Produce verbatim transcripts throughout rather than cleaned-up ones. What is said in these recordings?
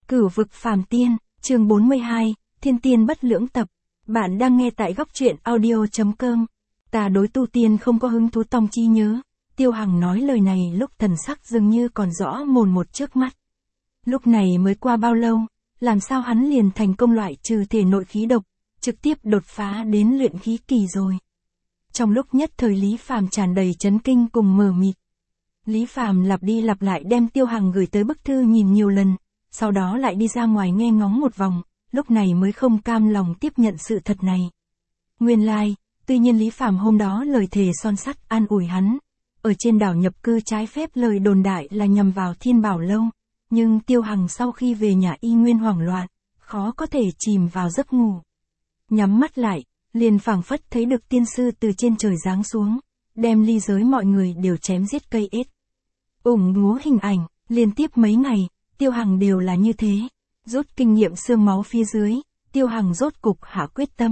Cửu vực phàm tiên, chương bốn mươi hai, Thiên tiên bất lưỡng tập. Bạn đang nghe tại góc truyện audio.com. Ta đối tu tiên không có hứng thú tòng chi nhớ. Tiêu Hằng nói lời này lúc thần sắc dường như còn rõ mồn một trước mắt. Lúc này mới qua bao lâu, làm sao hắn liền thành công loại trừ thể nội khí độc, trực tiếp đột phá đến luyện khí kỳ rồi. Trong lúc nhất thời Lý Phàm tràn đầy chấn kinh cùng mờ mịt. Lý Phàm lặp đi lặp lại đem Tiêu Hằng gửi tới bức thư nhìn nhiều lần, sau đó lại đi ra ngoài nghe ngóng một vòng, lúc này mới không cam lòng tiếp nhận sự thật này. Nguyên lai, like, tuy nhiên Lý Phàm hôm đó lời thề son sắt an ủi hắn, ở trên đảo nhập cư trái phép lời đồn đại là nhằm vào Thiên Bảo Lâu, nhưng Tiêu Hằng sau khi về nhà y nguyên hoảng loạn, khó có thể chìm vào giấc ngủ. Nhắm mắt lại, liền phảng phất thấy được tiên sư từ trên trời giáng xuống, đem ly giới mọi người đều chém giết cây ết. Ủng ngố hình ảnh, liên tiếp mấy ngày, Tiêu Hằng đều là như thế. Rút kinh nghiệm xương máu phía dưới, Tiêu Hằng rốt cục hạ quyết tâm.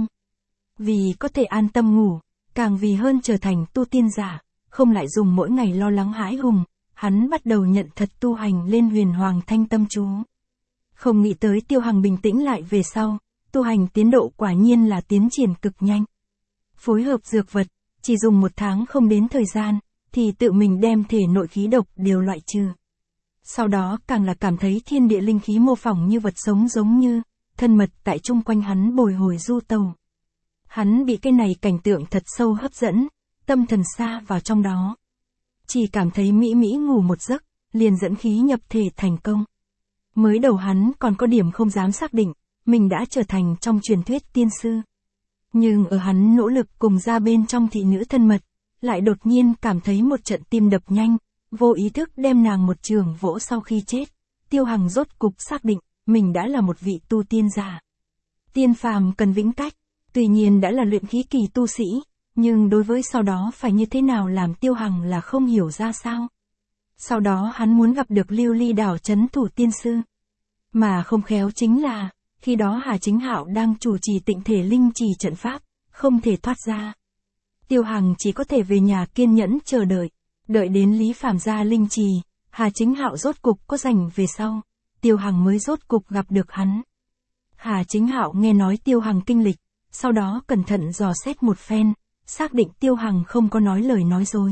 Vì có thể an tâm ngủ, càng vì hơn trở thành tu tiên giả, không lại dùng mỗi ngày lo lắng hãi hùng, hắn bắt đầu nhận thật tu hành lên huyền hoàng thanh tâm chú. Không nghĩ tới Tiêu Hằng bình tĩnh lại về sau, tu hành tiến độ quả nhiên là tiến triển cực nhanh. Phối hợp dược vật, chỉ dùng một tháng không đến thời gian, thì tự mình đem thể nội khí độc đều loại trừ. Sau đó càng là cảm thấy thiên địa linh khí mô phỏng như vật sống giống như, thân mật tại chung quanh hắn bồi hồi du tàu. Hắn bị cái này cảnh tượng thật sâu hấp dẫn, tâm thần xa vào trong đó. Chỉ cảm thấy mỹ mỹ ngủ một giấc, liền dẫn khí nhập thể thành công. Mới đầu hắn còn có điểm không dám xác định, mình đã trở thành trong truyền thuyết tiên sư. Nhưng ở hắn nỗ lực cùng ra bên trong thị nữ thân mật, lại đột nhiên cảm thấy một trận tim đập nhanh, vô ý thức đem nàng một trường vỗ sau khi chết. Tiêu Hằng rốt cục xác định, mình đã là một vị tu tiên giả. Tiên phàm cần vĩnh cách, tuy nhiên đã là luyện khí kỳ tu sĩ, nhưng đối với sau đó phải như thế nào làm Tiêu Hằng là không hiểu ra sao. Sau đó hắn muốn gặp được Lưu Ly đảo trấn thủ tiên sư. Mà không khéo chính là, khi đó Hà Chính Hạo đang chủ trì Tịnh Thể Linh Trì trận pháp, không thể thoát ra. Tiêu Hằng chỉ có thể về nhà kiên nhẫn chờ đợi, đợi đến Lý Phàm ra linh trì, Hà Chính Hạo rốt cục có rảnh về sau, Tiêu Hằng mới rốt cục gặp được hắn. Hà Chính Hạo nghe nói Tiêu Hằng kinh lịch, sau đó cẩn thận dò xét một phen, xác định Tiêu Hằng không có nói lời nói dối.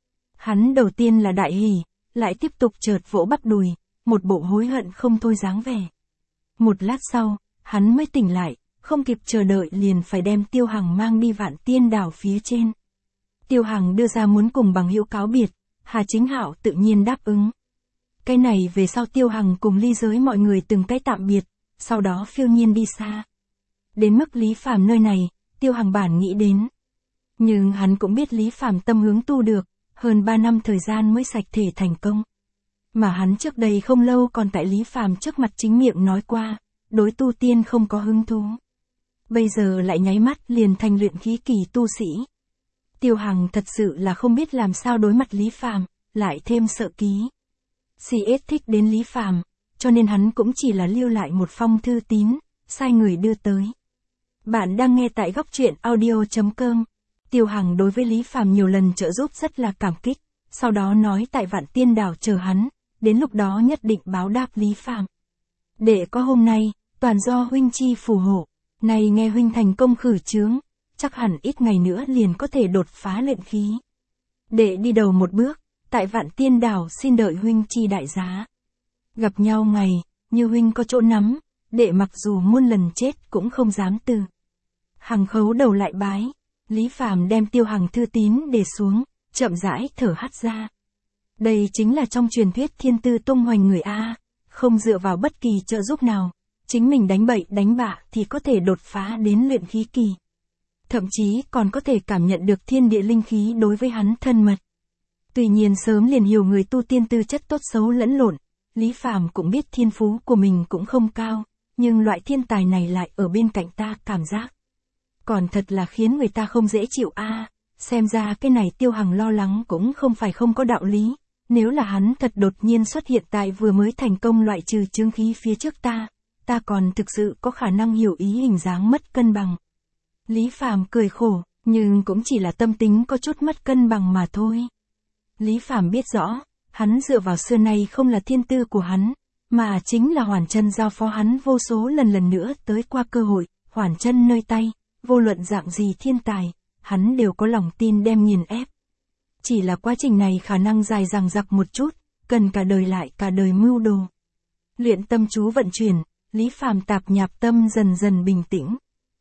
Hắn đầu tiên là đại hỉ, lại tiếp tục chợt vỗ bắp đùi, một bộ hối hận không thôi dáng vẻ. Một lát sau, hắn mới tỉnh lại, không kịp chờ đợi liền phải đem Tiêu Hằng mang đi Vạn Tiên đảo phía trên. Tiêu Hằng đưa ra muốn cùng bằng hữu cáo biệt, Hà Chính Hạo tự nhiên đáp ứng. Cái này về sau Tiêu Hằng cùng ly giới mọi người từng cái tạm biệt, sau đó phiêu nhiên đi xa. Đến mức Lý Phàm nơi này, Tiêu Hằng bản nghĩ đến. Nhưng hắn cũng biết Lý Phàm tâm hướng tu được, hơn ba năm thời gian mới sạch thể thành công. Mà hắn trước đây không lâu còn tại Lý Phàm trước mặt chính miệng nói qua, đối tu tiên không có hứng thú. Bây giờ lại nháy mắt liền thành luyện khí kỳ tu sĩ. Tiêu Hằng thật sự là không biết làm sao đối mặt Lý Phàm, lại thêm sợ ký. xê ét thích đến Lý Phàm, cho nên hắn cũng chỉ là lưu lại một phong thư tín, sai người đưa tới. Bạn đang nghe tại góc truyện audio.com. Tiêu Hằng đối với Lý Phàm nhiều lần trợ giúp rất là cảm kích, sau đó nói tại Vạn Tiên đảo chờ hắn, đến lúc đó nhất định báo đáp Lý Phàm. Để có hôm nay, toàn do huynh chi phù hộ, này nghe huynh thành công khử chướng, chắc hẳn ít ngày nữa liền có thể đột phá luyện khí. Để đi đầu một bước, tại Vạn Tiên đảo xin đợi huynh chi đại giá. Gặp nhau ngày, như huynh có chỗ nắm, đệ mặc dù muôn lần chết cũng không dám từ. Hằng khấu đầu lại bái, Lý Phàm đem Tiêu Hằng thư tín để xuống, chậm rãi thở hắt ra. Đây chính là trong truyền thuyết thiên tư tung hoành người A, không dựa vào bất kỳ trợ giúp nào, chính mình đánh bậy đánh bạ thì có thể đột phá đến luyện khí kỳ. Thậm chí còn có thể cảm nhận được thiên địa linh khí đối với hắn thân mật. Tuy nhiên sớm liền hiểu người tu tiên tư chất tốt xấu lẫn lộn, Lý Phàm cũng biết thiên phú của mình cũng không cao, nhưng loại thiên tài này lại ở bên cạnh ta cảm giác. Còn thật là khiến người ta không dễ chịu a. À, xem ra cái này Tiêu Hằng lo lắng cũng không phải không có đạo lý, nếu là hắn thật đột nhiên xuất hiện tại vừa mới thành công loại trừ chướng khí phía trước ta, ta còn thực sự có khả năng hiểu ý hình dáng mất cân bằng. Lý Phàm cười khổ, nhưng cũng chỉ là tâm tính có chút mất cân bằng mà thôi. Lý Phàm biết rõ, hắn dựa vào xưa nay không là thiên tư của hắn, mà chính là Hoàn Chân giao phó hắn vô số lần lần nữa tới qua cơ hội, Hoàn Chân nơi tay, vô luận dạng gì thiên tài, hắn đều có lòng tin đem nghiền ép. Chỉ là quá trình này khả năng dài dằng dặc một chút, cần cả đời lại cả đời mưu đồ. Luyện tâm chú vận chuyển, Lý Phàm tạp nhạp tâm dần dần bình tĩnh.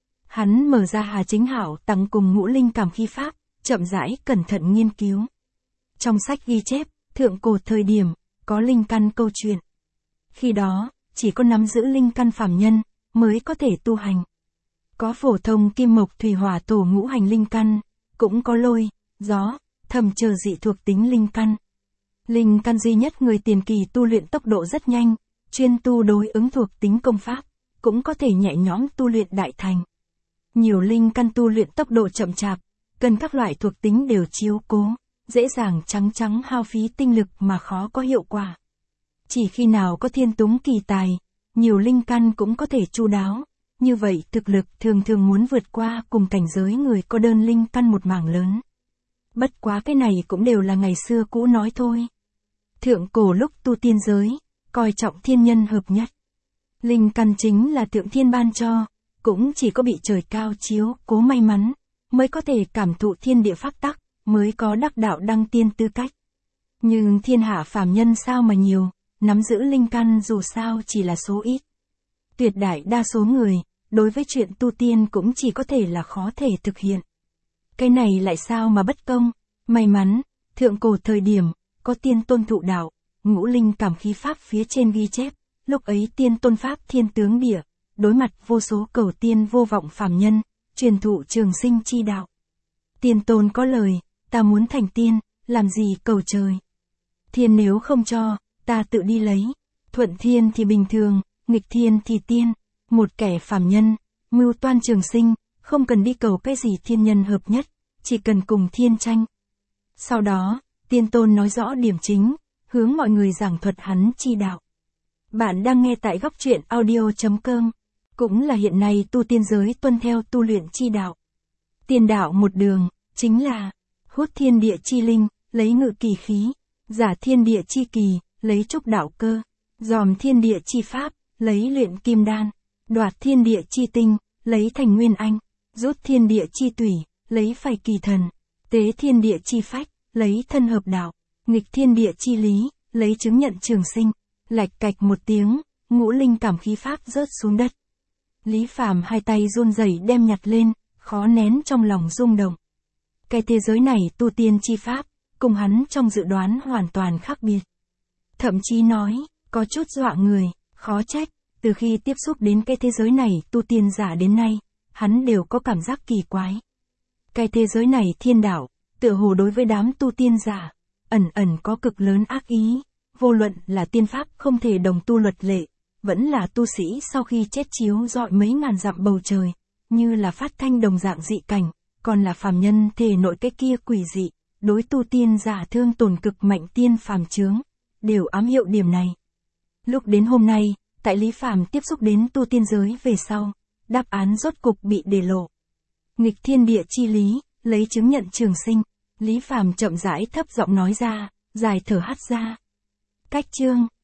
Hắn mở ra Hà Chính Hảo tặng cùng ngũ linh cảm khí pháp, chậm rãi cẩn thận nghiên cứu. Trong sách ghi chép, thượng cổ thời điểm, có linh căn câu chuyện. Khi đó, chỉ có nắm giữ linh căn phàm nhân, mới có thể tu hành. Có phổ thông kim mộc thủy hỏa thổ ngũ hành linh căn, cũng có lôi, gió, thầm chờ dị thuộc tính linh căn. Linh căn duy nhất người tiền kỳ tu luyện tốc độ rất nhanh, chuyên tu đối ứng thuộc tính công pháp, cũng có thể nhẹ nhõm tu luyện đại thành. Nhiều linh căn tu luyện tốc độ chậm chạp, cần các loại thuộc tính đều chiếu cố, dễ dàng trắng trắng hao phí tinh lực mà khó có hiệu quả. Chỉ khi nào có thiên túng kỳ tài, nhiều linh căn cũng có thể chu đáo, như vậy thực lực thường thường muốn vượt qua cùng cảnh giới người có đơn linh căn một mảng lớn. Bất quá cái này cũng đều là ngày xưa cũ nói thôi. Thượng cổ lúc tu tiên giới, coi trọng thiên nhân hợp nhất. Linh căn chính là thượng thiên ban cho, cũng chỉ có bị trời cao chiếu cố may mắn, mới có thể cảm thụ thiên địa pháp tắc, mới có đắc đạo đăng tiên tư cách. Nhưng thiên hạ phàm nhân sao mà nhiều, nắm giữ linh căn dù sao chỉ là số ít. Tuyệt đại đa số người, đối với chuyện tu tiên cũng chỉ có thể là khó thể thực hiện. Cái này lại sao mà bất công, may mắn, thượng cổ thời điểm, có tiên tôn thụ đạo, ngũ linh cảm khí pháp phía trên ghi chép, lúc ấy tiên tôn pháp thiên tướng địa, đối mặt vô số cầu tiên vô vọng phàm nhân, truyền thụ trường sinh chi đạo. Tiên tôn có lời, ta muốn thành tiên, làm gì cầu trời. Thiên nếu không cho, ta tự đi lấy, thuận thiên thì bình thường, nghịch thiên thì tiên, một kẻ phàm nhân, mưu toan trường sinh, không cần đi cầu cái gì thiên nhân hợp nhất, chỉ cần cùng thiên tranh. Sau đó, tiên tôn nói rõ điểm chính, hướng mọi người giảng thuật hắn chi đạo. Bạn đang nghe tại góc truyện audio chấm com, cũng là hiện nay tu tiên giới tuân theo tu luyện chi đạo. Tiên đạo một đường, chính là hút thiên địa chi linh, lấy ngự kỳ khí, giả thiên địa chi kỳ, lấy trúc đạo cơ, dòm thiên địa chi pháp, lấy luyện kim đan, đoạt thiên địa chi tinh, lấy thành nguyên anh, rút thiên địa chi tủy, lấy phày kỳ thần, tế thiên địa chi phách, lấy thân hợp đạo, nghịch thiên địa chi lý, lấy chứng nhận trường sinh. Lạch cạch một tiếng, ngũ linh cảm khí pháp rớt xuống đất. Lý Phàm hai tay run rẩy đem nhặt lên, khó nén trong lòng rung động. Cái thế giới này tu tiên chi pháp, cùng hắn trong dự đoán hoàn toàn khác biệt. Thậm chí nói, có chút dọa người, khó trách, từ khi tiếp xúc đến cái thế giới này tu tiên giả đến nay, hắn đều có cảm giác kỳ quái. Cái thế giới này thiên đạo, tựa hồ đối với đám tu tiên giả, ẩn ẩn có cực lớn ác ý, vô luận là tiên pháp không thể đồng tu luật lệ, vẫn là tu sĩ sau khi chết chiếu rọi mấy ngàn dặm bầu trời, như là phát thanh đồng dạng dị cảnh, còn là phàm nhân thể nội cái kia quỷ dị, đối tu tiên giả thương tổn cực mạnh tiên phàm chướng, đều ám hiệu điểm này. Lúc đến hôm nay, tại Lý Phàm tiếp xúc đến tu tiên giới về sau, đáp án rốt cục bị để lộ. Nghịch thiên địa chi lý, lấy chứng nhận trường sinh, Lý Phàm chậm rãi thấp giọng nói ra, dài thở hắt ra. Cách chương